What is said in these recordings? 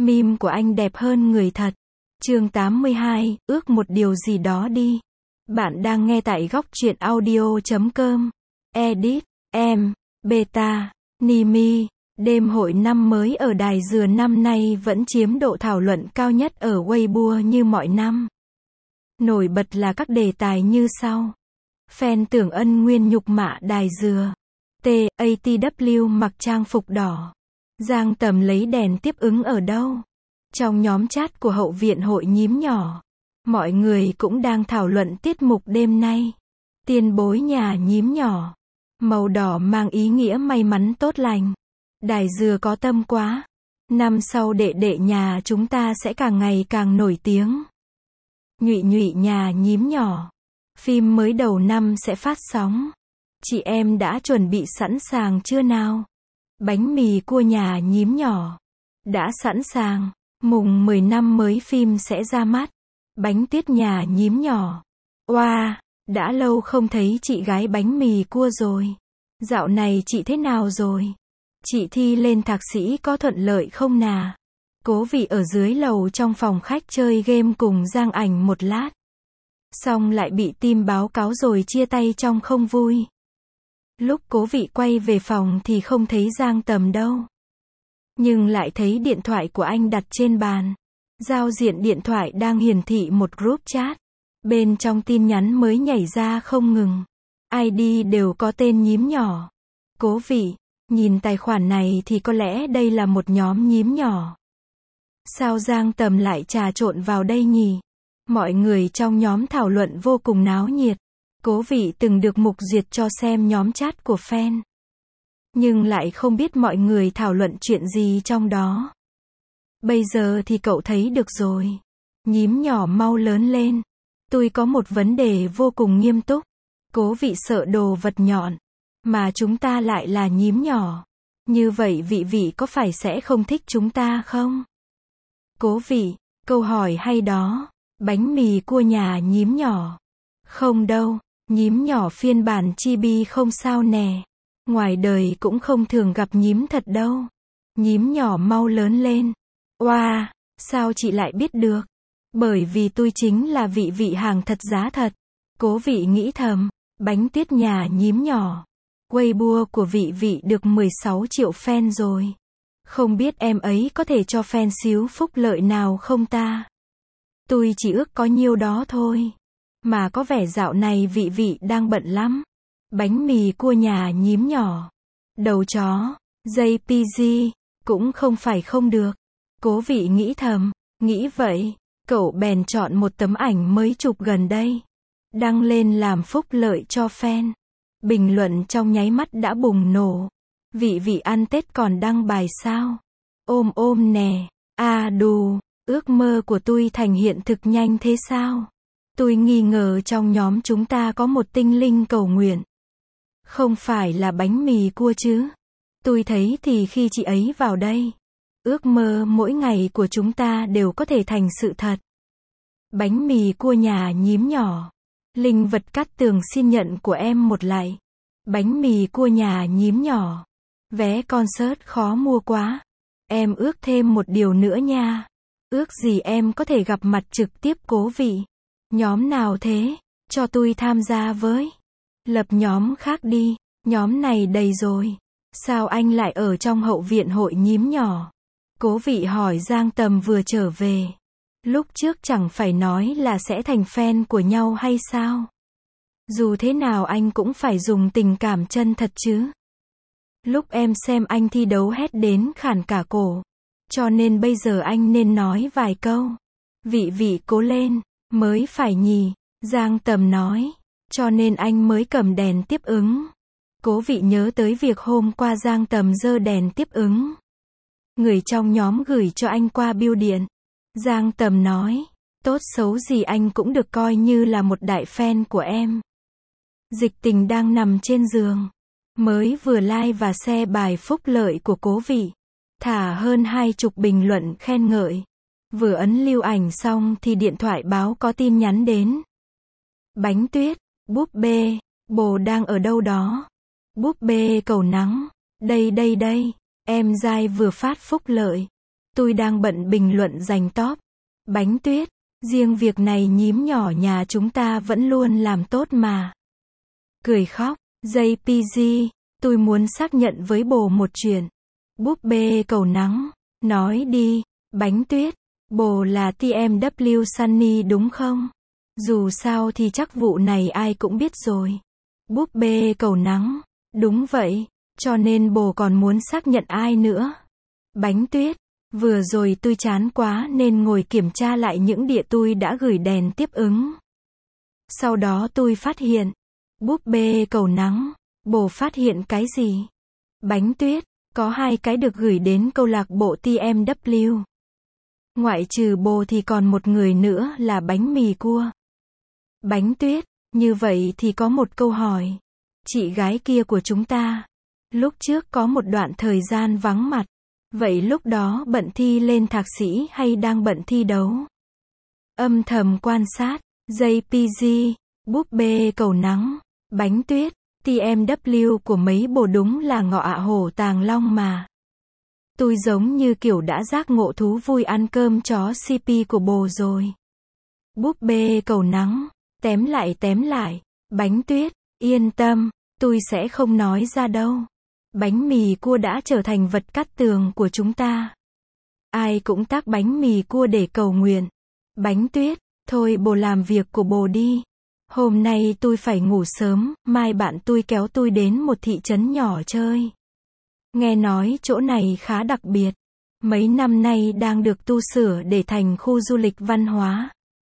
Meme của anh đẹp hơn người thật. Chương 82, ước một điều gì đó đi. Bạn đang nghe tại góc truyện audio.com. Edit, em, Beta, Nimi. Đêm hội năm mới ở Đài Dừa năm nay vẫn chiếm độ thảo luận cao nhất ở Weibo như mọi năm. Nổi bật là các đề tài như sau. Fan Tưởng Ân nguyên nhục mạ Đài Dừa. TATW mặc trang phục đỏ. Giang Tầm lấy đèn tiếp ứng ở đâu? Trong nhóm chat của hậu viện hội nhím nhỏ, mọi người cũng đang thảo luận tiết mục đêm nay. Tiền bối nhà nhím nhỏ. Màu đỏ mang ý nghĩa may mắn tốt lành. Đài Dừa có tâm quá. Năm sau đệ đệ nhà chúng ta sẽ càng ngày càng nổi tiếng. Nhụy nhụy nhà nhím nhỏ. Phim mới đầu năm sẽ phát sóng. Chị em đã chuẩn bị sẵn sàng chưa nào? Bánh mì cua nhà nhím nhỏ. Đã sẵn sàng. Mùng 10 năm mới phim sẽ ra mắt. Bánh tuyết nhà nhím nhỏ. Oa, đã lâu không thấy chị gái bánh mì cua rồi. Dạo này chị thế nào rồi? Chị thi lên thạc sĩ có thuận lợi không nà? Cố Vị ở dưới lầu trong phòng khách chơi game cùng Giang Ảnh một lát. Xong lại bị team báo cáo rồi chia tay trong không vui. Lúc Cố Vị quay về phòng thì không thấy Giang Tầm đâu. Nhưng lại thấy điện thoại của anh đặt trên bàn. Giao diện điện thoại đang hiển thị một group chat. Bên trong tin nhắn mới nhảy ra không ngừng. ID đều có tên nhím nhỏ. Cố Vị, nhìn tài khoản này thì có lẽ đây là một nhóm nhím nhỏ. Sao Giang Tầm lại trà trộn vào đây nhỉ? Mọi người trong nhóm thảo luận vô cùng náo nhiệt. Cố Vị từng được mục duyệt cho xem nhóm chat của fan. Nhưng lại không biết mọi người thảo luận chuyện gì trong đó. Bây giờ thì cậu thấy được rồi. Nhím nhỏ mau lớn lên. Tôi có một vấn đề vô cùng nghiêm túc. Cố Vị sợ đồ vật nhọn. Mà chúng ta lại là nhím nhỏ. Như vậy vị có phải sẽ không thích chúng ta không? Cố Vị, câu hỏi hay đó. Bánh mì cua nhà nhím nhỏ. Không đâu, nhím nhỏ phiên bản chibi không sao nè. Ngoài đời cũng không thường gặp nhím thật đâu. Nhím nhỏ mau lớn lên. Oa, sao chị lại biết được? Bởi vì tôi chính là vị hàng thật giá thật. Cố Vị nghĩ thầm, bánh tuyết nhà nhím nhỏ. Weibo của vị được 16 triệu fan rồi. Không biết em ấy có thể cho fan xíu phúc lợi nào không ta? Tôi chỉ ước có nhiêu đó thôi. Mà có vẻ dạo này vị đang bận lắm. Bánh mì cua nhà nhím nhỏ. Đầu chó. JPG. Cũng không phải không được. Cố Vị nghĩ thầm. Nghĩ vậy. Cậu bèn chọn một tấm ảnh mới chụp gần đây. Đăng lên làm phúc lợi cho fan. Bình luận trong nháy mắt đã bùng nổ. Vị ăn Tết còn đăng bài sao? Ôm nè. À đù. Ước mơ của tôi thành hiện thực nhanh thế sao? Tôi nghi ngờ trong nhóm chúng ta có một tinh linh cầu nguyện. Không phải là bánh mì cua chứ? Tôi thấy thì khi chị ấy vào đây, ước mơ mỗi ngày của chúng ta đều có thể thành sự thật. Bánh mì cua nhà nhím nhỏ. Linh vật cắt tường xin nhận của em một lại. Bánh mì cua nhà nhím nhỏ. Vé concert khó mua quá. Em ước thêm một điều nữa nha. Ước gì em có thể gặp mặt trực tiếp Cố Vị. Nhóm nào thế? Cho tôi tham gia với. Lập nhóm khác đi. Nhóm này đầy rồi. Sao anh lại ở trong hậu viện hội nhím nhỏ? Cố Vị hỏi Giang Tầm vừa trở về. Lúc trước chẳng phải nói là sẽ thành fan của nhau hay sao? Dù thế nào anh cũng phải dùng tình cảm chân thật chứ. Lúc em xem anh thi đấu hét đến khản cả cổ. Cho nên bây giờ anh nên nói vài câu. Vị cố lên, mới phải nhỉ, Giang Tầm nói. Cho nên anh mới cầm đèn tiếp ứng. Cố Vị nhớ tới việc hôm qua Giang Tầm giơ đèn tiếp ứng. Người trong nhóm gửi cho anh qua bưu điện. Giang Tầm nói, tốt xấu gì anh cũng được coi như là một đại fan của em. Dịch Tình đang nằm trên giường. Mới vừa like và share bài phúc lợi của Cố Vị. Thả hơn 20 bình luận khen ngợi. Vừa ấn lưu ảnh xong thì điện thoại báo có tin nhắn đến. Bánh tuyết, búp bê, bồ đang ở đâu đó? Búp bê cầu nắng, đây, em giai vừa phát phúc lợi. Tôi đang bận bình luận giành top. Bánh tuyết, riêng việc này nhím nhỏ nhà chúng ta vẫn luôn làm tốt mà. Cười khóc, JPG, tôi muốn xác nhận với bồ một chuyện. Búp bê cầu nắng, nói đi, bánh tuyết, bồ là TMW Sunny đúng không? Dù sao thì chắc vụ này ai cũng biết rồi. Búp bê cầu nắng, đúng vậy, cho nên bồ còn muốn xác nhận ai nữa. Bánh tuyết, vừa rồi tôi chán quá nên ngồi kiểm tra lại những địa tôi đã gửi đèn tiếp ứng. Sau đó tôi phát hiện, búp bê cầu nắng, bồ phát hiện cái gì? Bánh tuyết, có 2 cái được gửi đến câu lạc bộ TMW. Ngoại trừ bồ thì còn một người nữa là bánh mì cua. Bánh tuyết, như vậy thì có một câu hỏi. Chị gái kia của chúng ta, lúc trước có một đoạn thời gian vắng mặt. Vậy lúc đó bận thi lên thạc sĩ hay đang bận thi đấu? Âm thầm quan sát, JPG, búp bê cầu nắng, bánh tuyết, TMW của mấy bồ đúng là ngọ ạ hổ tàng long mà. Tôi giống như kiểu đã giác ngộ thú vui ăn cơm chó CP của bồ rồi. Búp bê cầu nắng, tém lại, bánh tuyết, yên tâm, tôi sẽ không nói ra đâu. Bánh mì cua đã trở thành vật cắt tường của chúng ta. Ai cũng tác bánh mì cua để cầu nguyện. Bánh tuyết, thôi bồ làm việc của bồ đi. Hôm nay tôi phải ngủ sớm, mai bạn tôi kéo tôi đến một thị trấn nhỏ chơi. Nghe nói chỗ này khá đặc biệt. Mấy năm nay đang được tu sửa để thành khu du lịch văn hóa.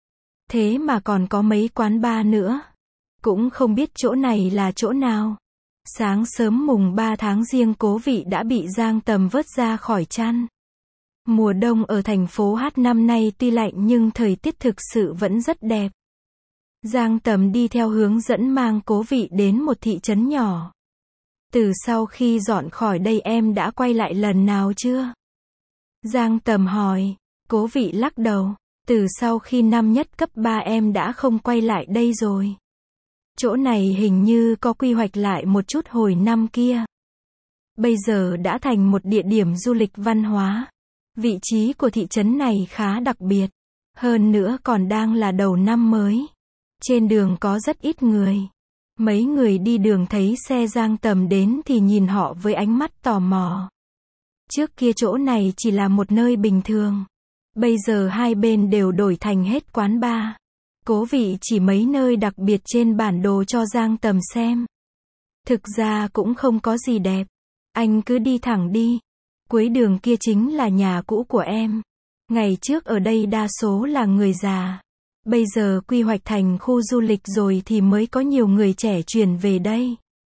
Thế mà còn có mấy quán bar nữa. Cũng không biết chỗ này là chỗ nào. Sáng sớm mùng 3 tháng Giêng Cố Vị đã bị Giang Tầm vớt ra khỏi chăn. Mùa đông ở thành phố Hát năm nay tuy lạnh nhưng thời tiết thực sự vẫn rất đẹp. Giang Tầm đi theo hướng dẫn mang Cố Vị đến một thị trấn nhỏ. Từ sau khi dọn khỏi đây em đã quay lại lần nào chưa? Giang Tầm hỏi. Cố Vị lắc đầu. Từ sau khi năm nhất cấp 3 em đã không quay lại đây rồi. Chỗ này hình như có quy hoạch lại một chút hồi năm kia. Bây giờ đã thành một địa điểm du lịch văn hóa. Vị trí của thị trấn này khá đặc biệt. Hơn nữa còn đang là đầu năm mới. Trên đường có rất ít người. Mấy người đi đường thấy xe Giang Tầm đến thì nhìn họ với ánh mắt tò mò. Trước kia chỗ này chỉ là một nơi bình thường. Bây giờ hai bên đều đổi thành hết quán bar. Cố Vị chỉ mấy nơi đặc biệt trên bản đồ cho Giang Tầm xem. Thực ra cũng không có gì đẹp. Anh cứ đi thẳng đi. Cuối đường kia chính là nhà cũ của em. Ngày trước ở đây đa số là người già. Bây giờ quy hoạch thành khu du lịch rồi thì mới có nhiều người trẻ chuyển về đây.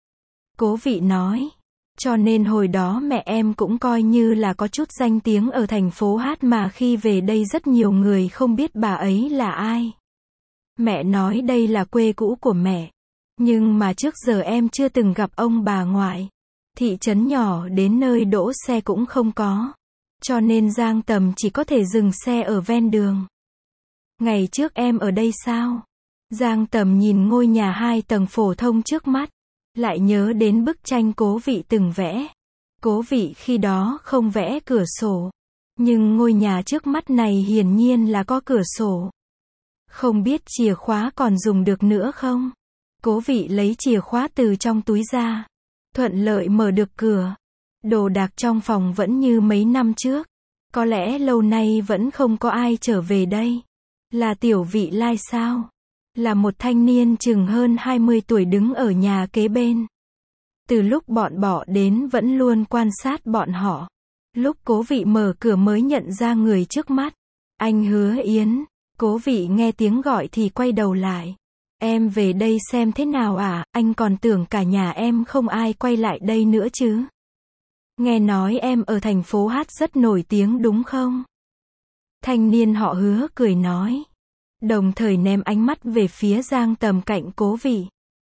Cố Vị nói. Cho nên hồi đó mẹ em cũng coi như là có chút danh tiếng ở thành phố Hát mà khi về đây rất nhiều người không biết bà ấy là ai. Mẹ nói đây là quê cũ của mẹ. Nhưng mà trước giờ em chưa từng gặp ông bà ngoại. Thị trấn nhỏ đến nơi đỗ xe cũng không có. Cho nên Giang Tầm chỉ có thể dừng xe ở ven đường. Ngày trước em ở đây sao? Giang Tầm nhìn ngôi nhà 2 tầng phổ thông trước mắt. Lại nhớ đến bức tranh Cố Vị từng vẽ. Cố Vị khi đó không vẽ cửa sổ. Nhưng ngôi nhà trước mắt này hiển nhiên là có cửa sổ. Không biết chìa khóa còn dùng được nữa không? Cố Vị lấy chìa khóa từ trong túi ra. Thuận lợi mở được cửa. Đồ đạc trong phòng vẫn như mấy năm trước. Có lẽ lâu nay vẫn không có ai trở về đây. Là Tiểu Vị Lai sao? Là một thanh niên chừng hơn 20 tuổi đứng ở nhà kế bên. Từ lúc bọn bỏ đến vẫn luôn quan sát bọn họ. Lúc Cố Vị mở cửa mới nhận ra người trước mắt. Anh Hứa Yến. Cố Vị nghe tiếng gọi thì quay đầu lại. Em về đây xem thế nào à, anh còn tưởng cả nhà em không ai quay lại đây nữa chứ. Nghe nói em ở thành phố Hát rất nổi tiếng đúng không? Thanh niên họ Hứa cười nói. Đồng thời ném ánh mắt về phía Giang Tầm cạnh Cố Vị.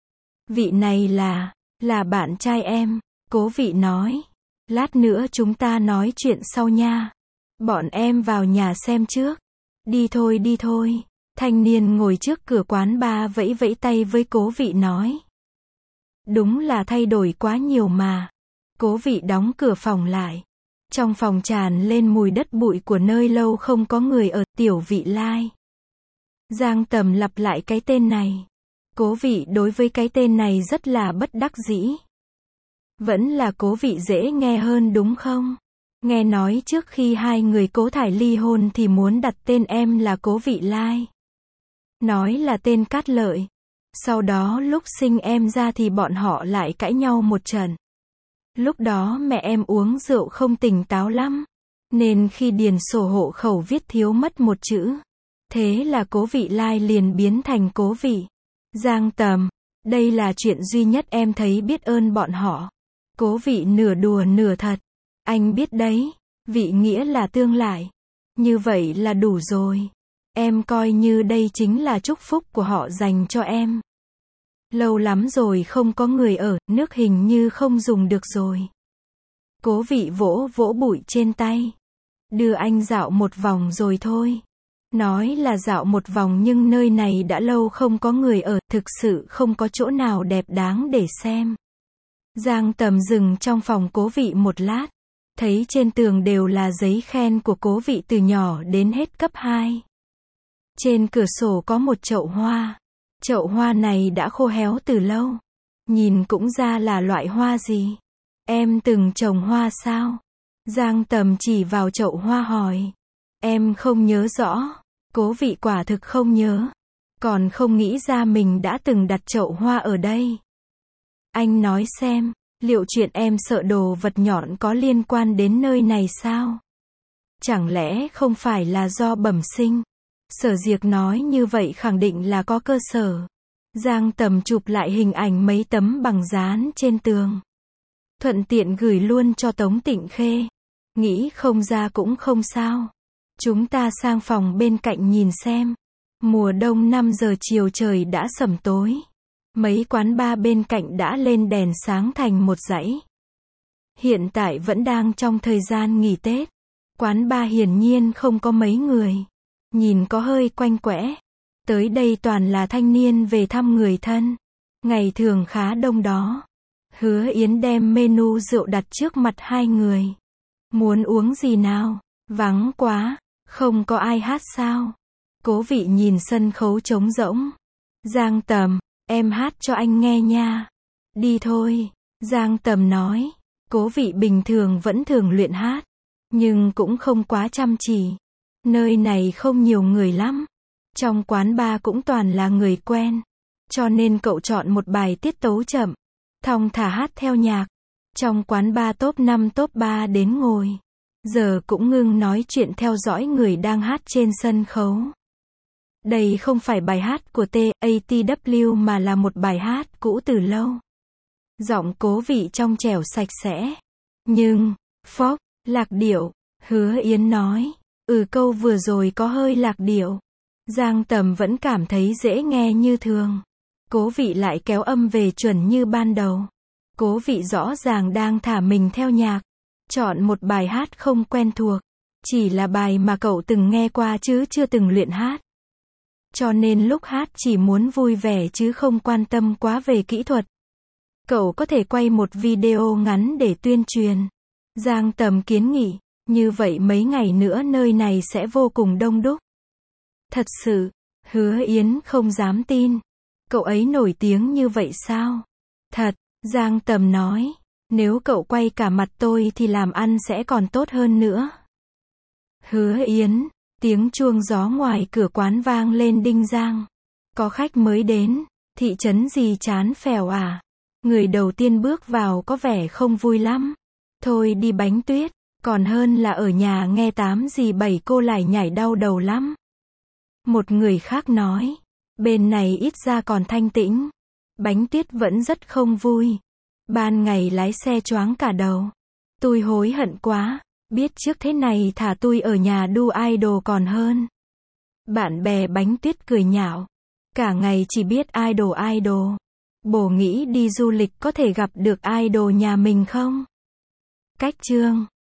Vị này là bạn trai em, Cố Vị nói. Lát nữa chúng ta nói chuyện sau nha. Bọn em vào nhà xem trước. Đi thôi. Thanh niên ngồi trước cửa quán bar vẫy vẫy tay với Cố Vị nói. Đúng là thay đổi quá nhiều mà. Cố Vị đóng cửa phòng lại. Trong phòng tràn lên mùi đất bụi của nơi lâu không có người ở, Tiểu Vị Lai. Giang Tầm lặp lại cái tên này. Cố Vị đối với cái tên này rất là bất đắc dĩ. Vẫn là Cố Vị dễ nghe hơn đúng không? Nghe nói trước khi hai người Cố Thải ly hôn thì muốn đặt tên em là Cố Vị Lai. Nói là tên Cát Lợi. Sau đó lúc sinh em ra thì bọn họ lại cãi nhau một trận. Lúc đó mẹ em uống rượu không tỉnh táo lắm. Nên khi điền sổ hộ khẩu viết thiếu mất một chữ. Thế là Cố Vị Lai liền biến thành Cố Vị. Giang Tầm, đây là chuyện duy nhất em thấy biết ơn bọn họ. Cố Vị nửa đùa nửa thật. Anh biết đấy, vị nghĩa là tương lại. Như vậy là đủ rồi. Em coi như đây chính là chúc phúc của họ dành cho em. Lâu lắm rồi không có người ở, nước hình như không dùng được rồi. Cố Vị vỗ vỗ bụi trên tay. Đưa anh dạo một vòng rồi thôi. Nói là dạo một vòng nhưng nơi này đã lâu không có người ở, thực sự không có chỗ nào đẹp đáng để xem. Giang Tầm dừng trong phòng Cố Vị một lát. Thấy trên tường đều là giấy khen của Cố Vị từ nhỏ đến hết cấp 2. Trên cửa sổ có một chậu hoa. Chậu hoa này đã khô héo từ lâu. Nhìn cũng ra là loại hoa gì. Em từng trồng hoa sao? Giang Tầm chỉ vào chậu hoa hỏi. Em không nhớ rõ. Cố Vị quả thực không nhớ. Còn không nghĩ ra mình đã từng đặt chậu hoa ở đây. Anh nói xem, liệu chuyện em sợ đồ vật nhọn có liên quan đến nơi này sao? Chẳng lẽ không phải là do bẩm sinh? Sở Diệc nói như vậy khẳng định là có cơ sở. Giang Tầm chụp lại hình ảnh mấy tấm bằng dán trên tường. Thuận tiện gửi luôn cho Tống Tịnh Khê. Nghĩ không ra cũng không sao. Chúng ta sang phòng bên cạnh nhìn xem. Mùa đông 5 giờ chiều trời đã sẩm tối. Mấy quán bar bên cạnh đã lên đèn sáng thành một dãy. Hiện tại vẫn đang trong thời gian nghỉ Tết. Quán bar hiển nhiên không có mấy người. Nhìn có hơi quanh quẽ. Tới đây toàn là thanh niên về thăm người thân. Ngày thường khá đông đó. Hứa Yến đem menu rượu đặt trước mặt hai người. Muốn uống gì nào? Vắng quá. Không có ai hát sao? Cố Vị nhìn sân khấu trống rỗng. Giang Tầm, em hát cho anh nghe nha. Đi thôi. Giang Tầm nói. Cố Vị bình thường vẫn thường luyện hát. Nhưng cũng không quá chăm chỉ. Nơi này không nhiều người lắm. Trong quán bar cũng toàn là người quen. Cho nên cậu chọn một bài tiết tấu chậm. Thong thả hát theo nhạc. Trong quán bar top 5 top 3 đến ngồi. Giờ cũng ngưng nói chuyện theo dõi người đang hát trên sân khấu. Đây không phải bài hát của TATW mà là một bài hát cũ từ lâu. Giọng Cố Vị trong trẻo sạch sẽ. Nhưng, phốc, lạc điệu. Hứa Yến nói. Câu vừa rồi có hơi lạc điệu. Giang Tầm vẫn cảm thấy dễ nghe như thường. Cố Vị lại kéo âm về chuẩn như ban đầu. Cố Vị rõ ràng đang thả mình theo nhạc. Chọn một bài hát không quen thuộc. Chỉ là bài mà cậu từng nghe qua chứ chưa từng luyện hát. Cho nên lúc hát chỉ muốn vui vẻ chứ không quan tâm quá về kỹ thuật. Cậu có thể quay một video ngắn để tuyên truyền. Giang Tầm kiến nghị. Như vậy mấy ngày nữa nơi này sẽ vô cùng đông đúc. Thật sự. Hứa Yến không dám tin. Cậu ấy nổi tiếng như vậy sao? Thật. Giang Tầm nói. Nếu cậu quay cả mặt tôi thì làm ăn sẽ còn tốt hơn nữa. Hứa Yến. Tiếng chuông gió ngoài cửa quán vang lên đinh giang. Có khách mới đến. Thị trấn gì chán phèo à? Người đầu tiên bước vào có vẻ không vui lắm. Thôi đi Bánh Tuyết. Còn hơn là ở nhà nghe 8 gì 7 cô lại nhảy đau đầu lắm. Một người khác nói. Bên này ít ra còn thanh tĩnh. Bánh Tuyết vẫn rất không vui. Ban ngày lái xe choáng cả đầu. Tôi hối hận quá. Biết trước thế này thả tôi ở nhà đu idol còn hơn. Bạn bè Bánh Tuyết cười nhạo. Cả ngày chỉ biết idol. Bồ nghĩ đi du lịch có thể gặp được idol nhà mình không? Cách chương